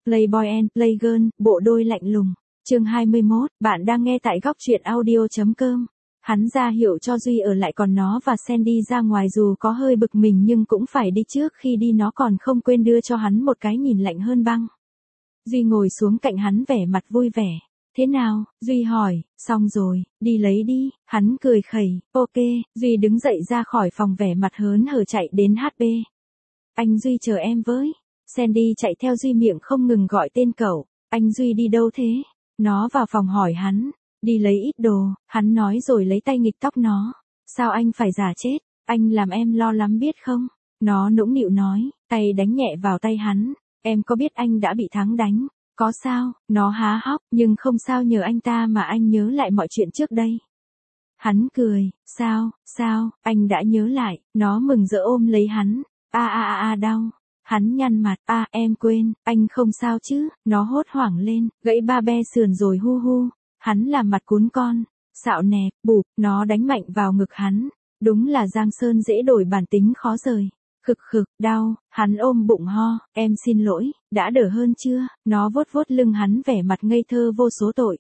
Playboy and Playgirl, bộ đôi lạnh lùng. Chương 21, bạn đang nghe tại góc truyện audio.com. Hắn ra hiệu cho Duy ở lại còn nó và Sandy ra ngoài dù có hơi bực mình nhưng cũng phải đi trước khi đi nó còn không quên đưa cho hắn một cái nhìn lạnh hơn băng. Duy ngồi xuống cạnh hắn vẻ mặt vui vẻ. Thế nào? Duy hỏi, xong rồi, đi lấy đi, hắn cười khẩy, ok, Duy đứng dậy ra khỏi phòng vẻ mặt hớn hở chạy đến HP. Anh Duy chờ em với. Sandy chạy theo Duy miệng không ngừng gọi tên cậu, anh Duy đi đâu thế? Nó vào phòng hỏi hắn, đi lấy ít đồ, hắn nói rồi lấy tay nghịch tóc nó. Sao anh phải giả chết, anh làm em lo lắm biết không? Nó nũng nịu nói, tay đánh nhẹ vào tay hắn, em có biết anh đã bị Thắng đánh? Có sao? Nó há hốc, nhưng không sao nhờ anh ta mà anh nhớ lại mọi chuyện trước đây. Hắn cười, sao, anh đã nhớ lại, nó mừng rỡ ôm lấy hắn, đau. Hắn nhăn mặt, em quên, anh không sao chứ, nó hốt hoảng lên, gãy ba be sườn rồi hu. Hắn làm mặt cún con, xạo nè, bụp, nó đánh mạnh vào ngực hắn, đúng là Giang Sơn dễ đổi bản tính khó rời. Khực, đau, hắn ôm bụng ho, em xin lỗi, đã đỡ hơn chưa, nó vuốt lưng hắn vẻ mặt ngây thơ vô số tội.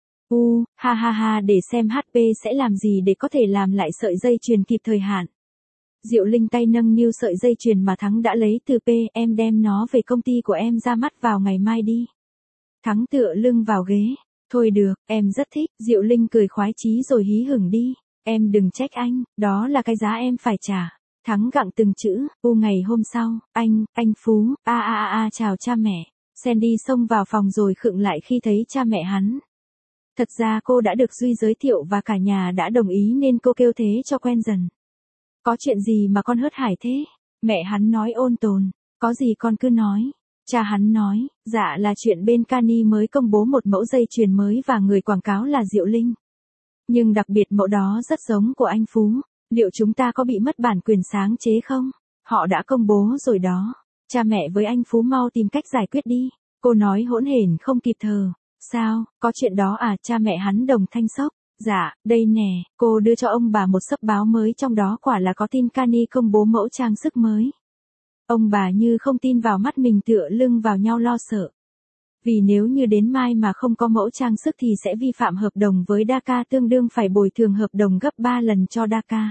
Ha, để xem HP sẽ làm gì để có thể làm lại sợi dây chuyền kịp thời hạn. Diệu Linh tay nâng niu sợi dây chuyền mà Thắng đã lấy từ P, em đem nó về công ty của em ra mắt vào ngày mai đi. Thắng tựa lưng vào ghế, thôi được, em rất thích, Diệu Linh cười khoái chí rồi hí hửng đi, em đừng trách anh, đó là cái giá em phải trả. Thắng gặng từng chữ, ngày hôm sau, anh Phú, chào cha mẹ. Sandy xông vào phòng rồi khựng lại khi thấy cha mẹ hắn. Thật ra cô đã được Duy giới thiệu và cả nhà đã đồng ý nên cô kêu thế cho quen dần. Có chuyện gì mà con hớt hải thế? Mẹ hắn nói ôn tồn, có gì con cứ nói. Cha hắn nói, dạ là chuyện bên Cani mới công bố một mẫu dây chuyền mới và người quảng cáo là Diệu Linh. Nhưng đặc biệt mẫu đó rất giống của anh Phú. Liệu chúng ta có bị mất bản quyền sáng chế không? Họ đã công bố rồi đó. Cha mẹ với anh Phú mau tìm cách giải quyết đi. Cô nói hỗn hển không kịp thở. Sao, có chuyện đó à? Cha mẹ hắn đồng thanh sốc. Dạ, đây nè, cô đưa cho ông bà một xấp báo mới trong đó quả là có tin Cani công bố mẫu trang sức mới. Ông bà như không tin vào mắt mình tựa lưng vào nhau lo sợ. Vì nếu như đến mai mà không có mẫu trang sức thì sẽ vi phạm hợp đồng với Daka tương đương phải bồi thường hợp đồng gấp 3 lần cho Daka.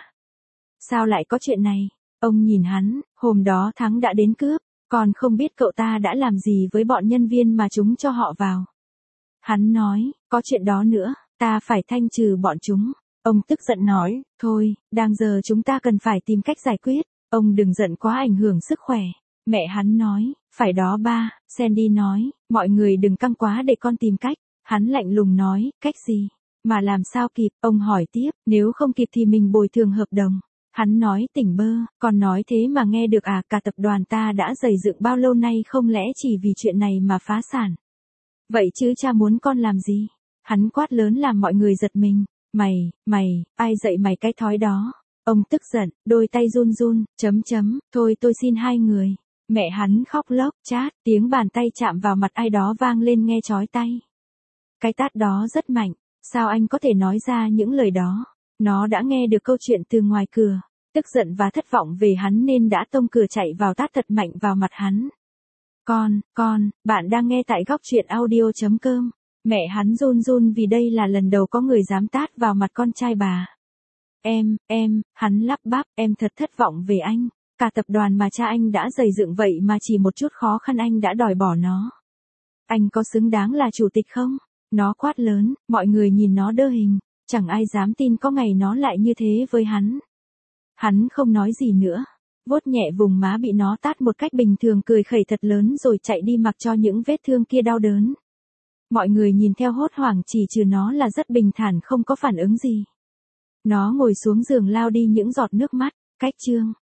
Sao lại có chuyện này? Ông nhìn hắn, hôm đó Thắng đã đến cướp, còn không biết cậu ta đã làm gì với bọn nhân viên mà chúng cho họ vào. Hắn nói, có chuyện đó nữa, ta phải thanh trừ bọn chúng. Ông tức giận nói, thôi, đang giờ chúng ta cần phải tìm cách giải quyết, ông đừng giận quá ảnh hưởng sức khỏe. Mẹ hắn nói, phải đó ba, Sandy nói, mọi người đừng căng quá để con tìm cách. Hắn lạnh lùng nói, cách gì? Mà làm sao kịp? Ông hỏi tiếp, nếu không kịp thì mình bồi thường hợp đồng. Hắn nói tỉnh bơ, con nói thế mà nghe được à? Cả tập đoàn ta đã gầy dựng bao lâu nay không lẽ chỉ vì chuyện này mà phá sản? Vậy chứ cha muốn con làm gì? Hắn quát lớn làm mọi người giật mình. Mày, ai dạy mày cái thói đó? Ông tức giận, đôi tay run, thôi tôi xin hai người. Mẹ hắn khóc lóc, chát, tiếng bàn tay chạm vào mặt ai đó vang lên nghe chói tai. Cái tát đó rất mạnh, sao anh có thể nói ra những lời đó? Nó đã nghe được câu chuyện từ ngoài cửa, tức giận và thất vọng về hắn nên đã tông cửa chạy vào tát thật mạnh vào mặt hắn. Con, bạn đang nghe tại góc truyện audio.com. Mẹ hắn run vì đây là lần đầu có người dám tát vào mặt con trai bà. Hắn lắp bắp, em thật thất vọng về anh. Cả tập đoàn mà cha anh đã gầy dựng vậy mà chỉ một chút khó khăn anh đã đòi bỏ nó. Anh có xứng đáng là chủ tịch không? Nó quát lớn, mọi người nhìn nó đơ hình, chẳng ai dám tin có ngày nó lại như thế với hắn. Hắn không nói gì nữa, vuốt nhẹ vùng má bị nó tát một cách bình thường cười khẩy thật lớn rồi chạy đi mặc cho những vết thương kia đau đớn. Mọi người nhìn theo hốt hoảng chỉ trừ nó là rất bình thản không có phản ứng gì. Nó ngồi xuống giường lao đi những giọt nước mắt, cách chương.